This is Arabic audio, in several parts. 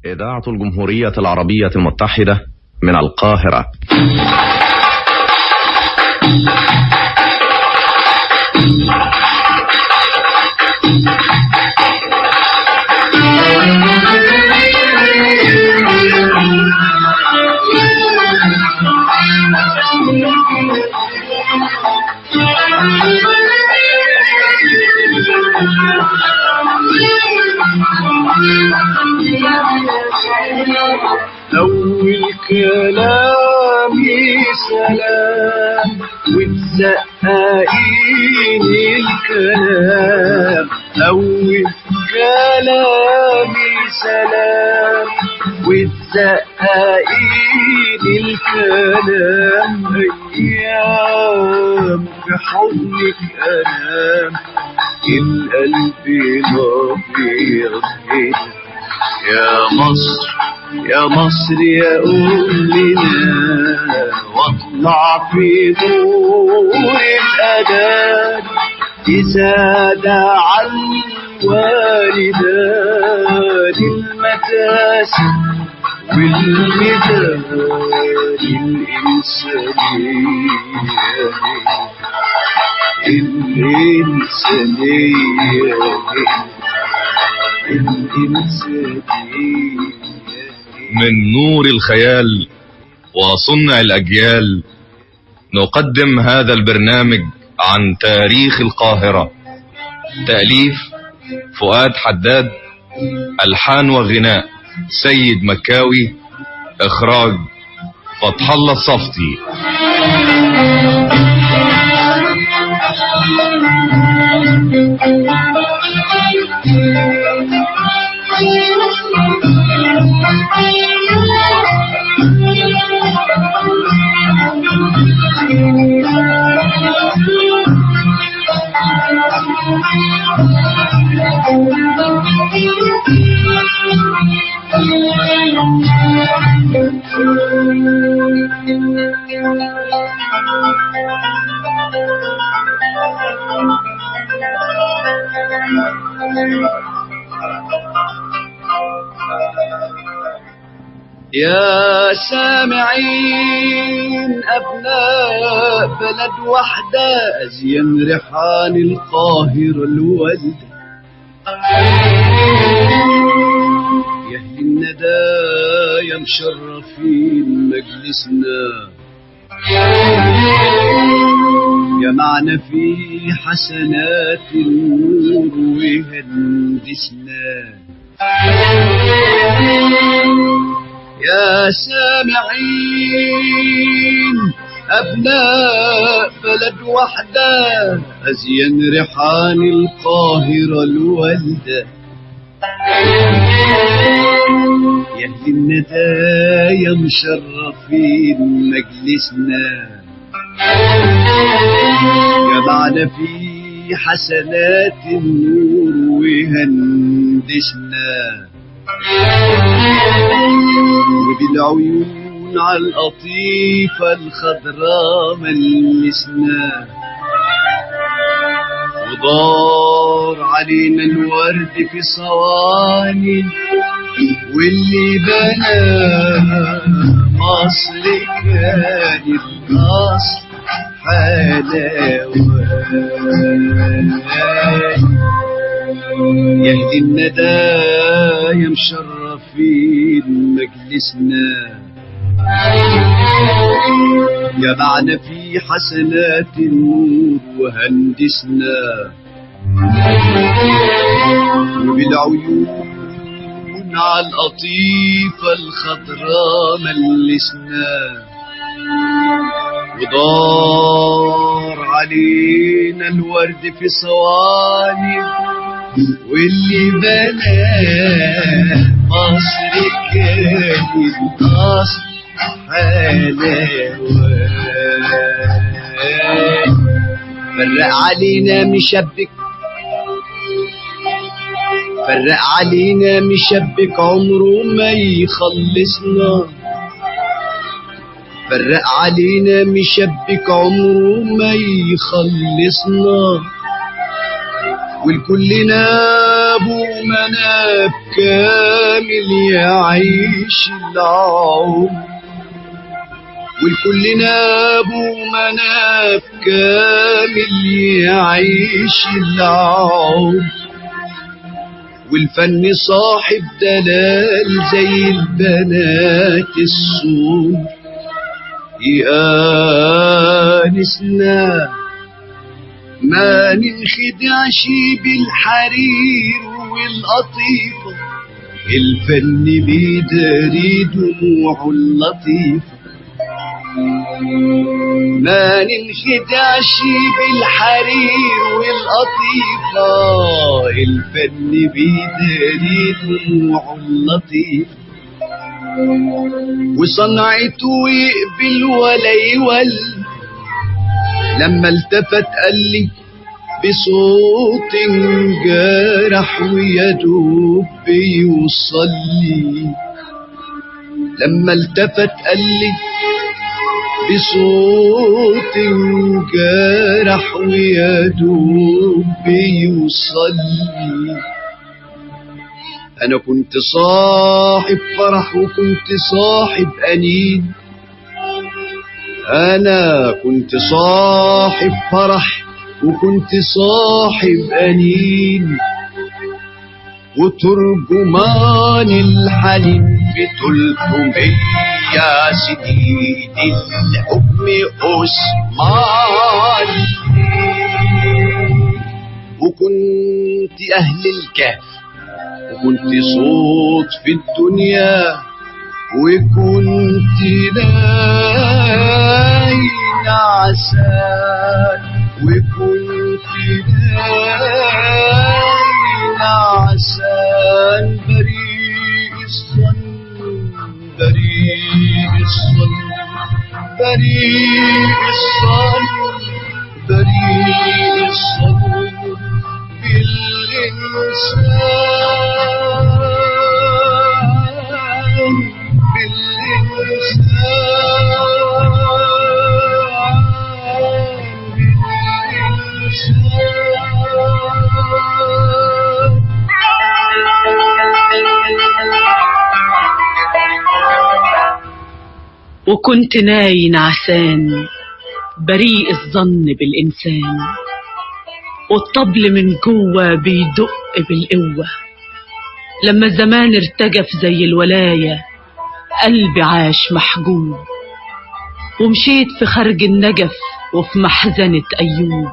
إذاعة الجمهورية العربية المتحدة من القاهرة. أول كلامي سلام وتزققين الكلام. أول كلامي سلام وتزققين الكلام. أيام في حضنك أنام القلب نبيض يا مصر يا مصر يا أمنا واطلع في نور الأذان تزاد عن والدان المتاسم والمدان الإنسانية. من نور الخيال وصنع الأجيال نقدم هذا البرنامج عن تاريخ القاهرة. تأليف فؤاد حداد، ألحان وغناء سيد مكاوي، إخراج فتح الله الصفتي. يا سامعين أبناء بلد وحدة أزين ريحان القاهرة الوالدة. يا أهل الندى يا مشرفين مجلسنا يا معنا في حسنات النور وهندسنا. يا سامعين أبناء بلد وحدة أزين ريحان القاهرة الوالدة. يا أهل الندى يا مشرفين مجلسنا يا معنا في حسنات النور وهندسنا. وبالعيون على القطيفة الخضراء ملسنا ودار علينا الورد في صواني واللي بنى مصر كان الأصل حلاوة. يا أهل الندى يا مشرفين مجلسنا يا معنا في حسنات النور وهندسنا. وبالعيون على القطيفة الخضراء ملسنا ودار علينا الورد في صواني واللي بنى مصر كان الأصل حلاوة. فرق علينا مشبك فرق علينا مشبك عمره ما يخلصنا. فرق علينا مشبك عمره ما يخلصنا. والكل نابه مناب كامل يعيش العمر، والكل نابه مناب كامل يعيش العمر، والفن صاحب دلال زي البنات السور يآنسنا ما ننخدعش بالحرير والقطيفة، الفن بيداري دموعه اللطيفة، ما ننخدعش بالحرير والقطيفة، الفن بيداري دموعه اللطيفة، وصنعته يقبل ولا يولي. لما التفت قال لي بصوت جارح ويدوب بيوصل لي، لما التفت قال لي بصوت جارح ويدوب بيوصل لي، أنا كنت صاحب فرح وكنت صاحب أنين، أنا كنت صاحب فرح وكنت صاحب أنين، وترجمان الحليم ب300 سنين الحكم عثماني، وكنت أهل الكهف وكنت صوت في الدنيا، وكنت ناين عسان، وكنت ناين عسان، بريء الظن بريء الظن بريء الظن بريء الظن بالإنسان وكنت ناين عسان بريء الظن بالإنسان، والطبل من جوه بيدق بالقوة، لما الزمان ارتجف زي الولاية قلبي عاش محجوب، ومشيت في خرج النجف وفي محزنة أيوب.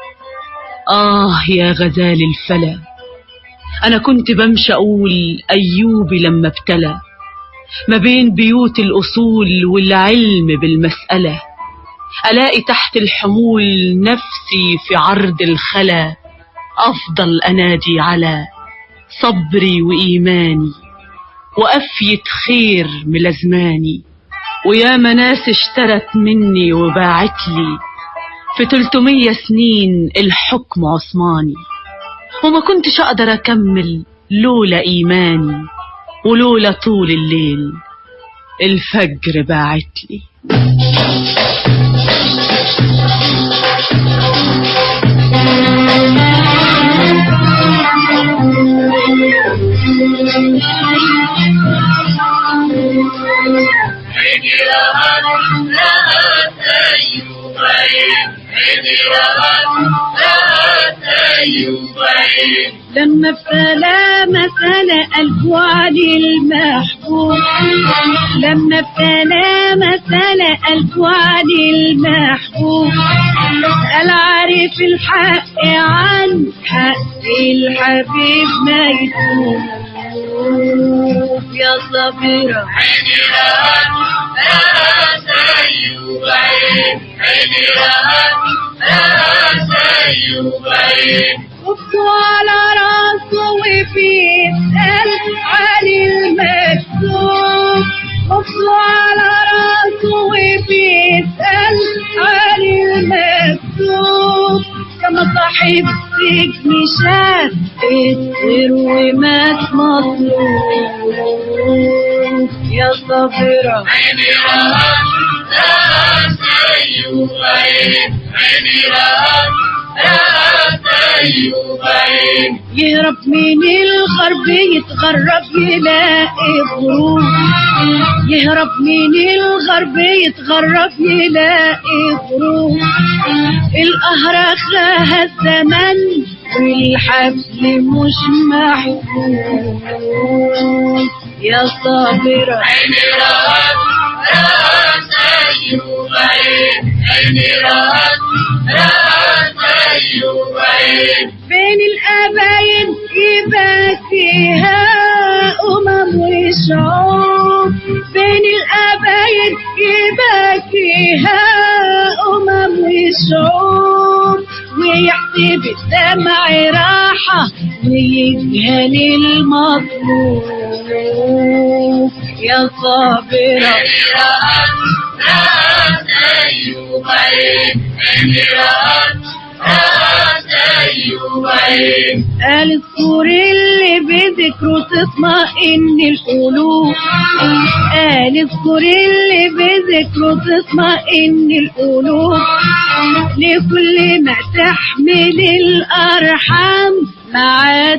يا غزال الفلا، أنا كنت بمشي أقول أيوبي لما ابتلى، ما بين بيوت الأصول والعلم بالمسألة، ألاقي تحت الحمول نفسي في عرض الخلا، أفضل أنادي على صبري وإيماني، وأفية خير ملازماني، ويا مناس اشترت مني وباعتلي في 300 سنين الحكم عثماني، وما كنتش أقدر أكمل لولا إيماني، ولولا طول الليل الفجر باعتلي. لما ابتلى مثل قلبه علي المحبوب، لما ابتلى مثل قلبه علي المحبوب، قال عارف الحق عن حق الحبيب ما يتوب. يا صبيرة عيني رهان رهان أيوب عين، عيني رهان رهان أيوب عين، وقفوا على راسه وبيسأل علي المكتوب، وقفوا على راسه وبيسأل علي المكتوب، كما صاحب سجن شاف الطير ومات مطلوب. يا صابرة عيني رهان رهان أيوب عين، عيني رهان رهان زيه بعين يهرب من الغرب يتغرب يلاقي ظروف، يهرب من الغرب يتغرب يلاقي ظروف. القهر خاها الزمن والحبل مش محفوظ. يا صابرة عيني رهت زيه بعين، عيني رهت زيه بعين. بين القبايل يبقى فيها وشعوب، بين القبايل يبقى فيها وشعوب. ويحسب الدمع راحة ويجهل المطلوب. يا صابرة عيني رهت زيه بعين، عيني رهت زيه بعين. قال السور اللي بذكره تطمئن القلوب، قال السور اللي بذكره تطمئن القلوب. لكل ما تحمل الأرحام معاد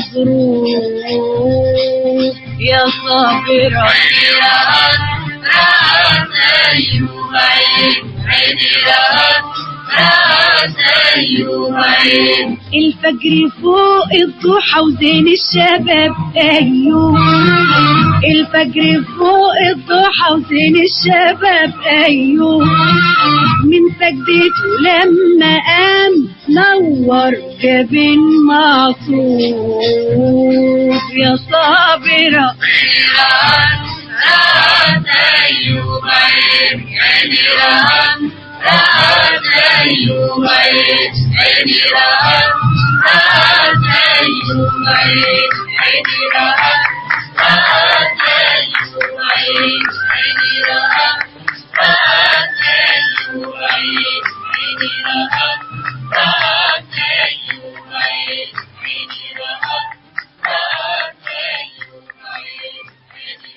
مظروف. يا صابرة عيني رهت زيه بعين، عيني رهت زيه بعين. الفجر فوق الضحى وزين الشباب أيوب، الفجر فوق الضحى وزين الشباب أيوب. من سجدته لما قام نور جبين معصوب. يا صابرة عيني رهت زيه بعين، عيني رهت زيه بعين، عيني رهت زيه بعين، عيني رهت زيه بعين، عيني رهت زيه بعين، عيني رهت زيه بعين، عيني رهت زيه بعين، عيني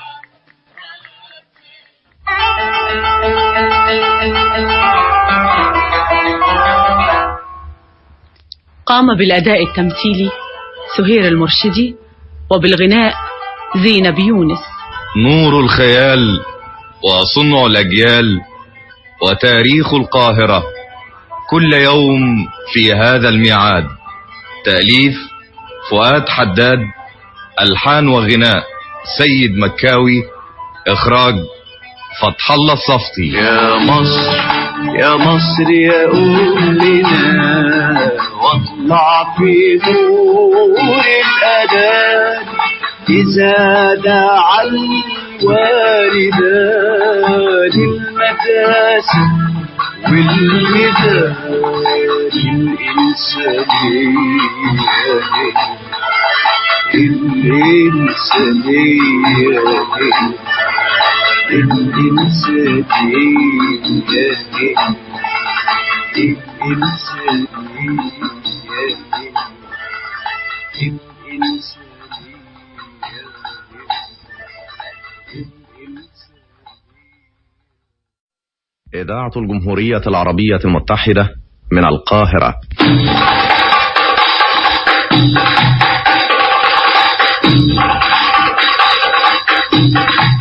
قام بالأداء التمثيلي سهير المرشدي، وبالغناء زينب يونس. نور الخيال وصنع الأجيال وتاريخ القاهرة كل يوم في هذا الميعاد. تأليف فؤاد حداد، ألحان وغناء سيد مكاوي، إخراج فتح الله الصفتي. يا مصر يا مصر يا أمنا واطلع في نور الأذان إذا دعا الوالدان المداسة والميدان الإنسانية إذاعة الجمهورية العربية المتحدة من القاهرة.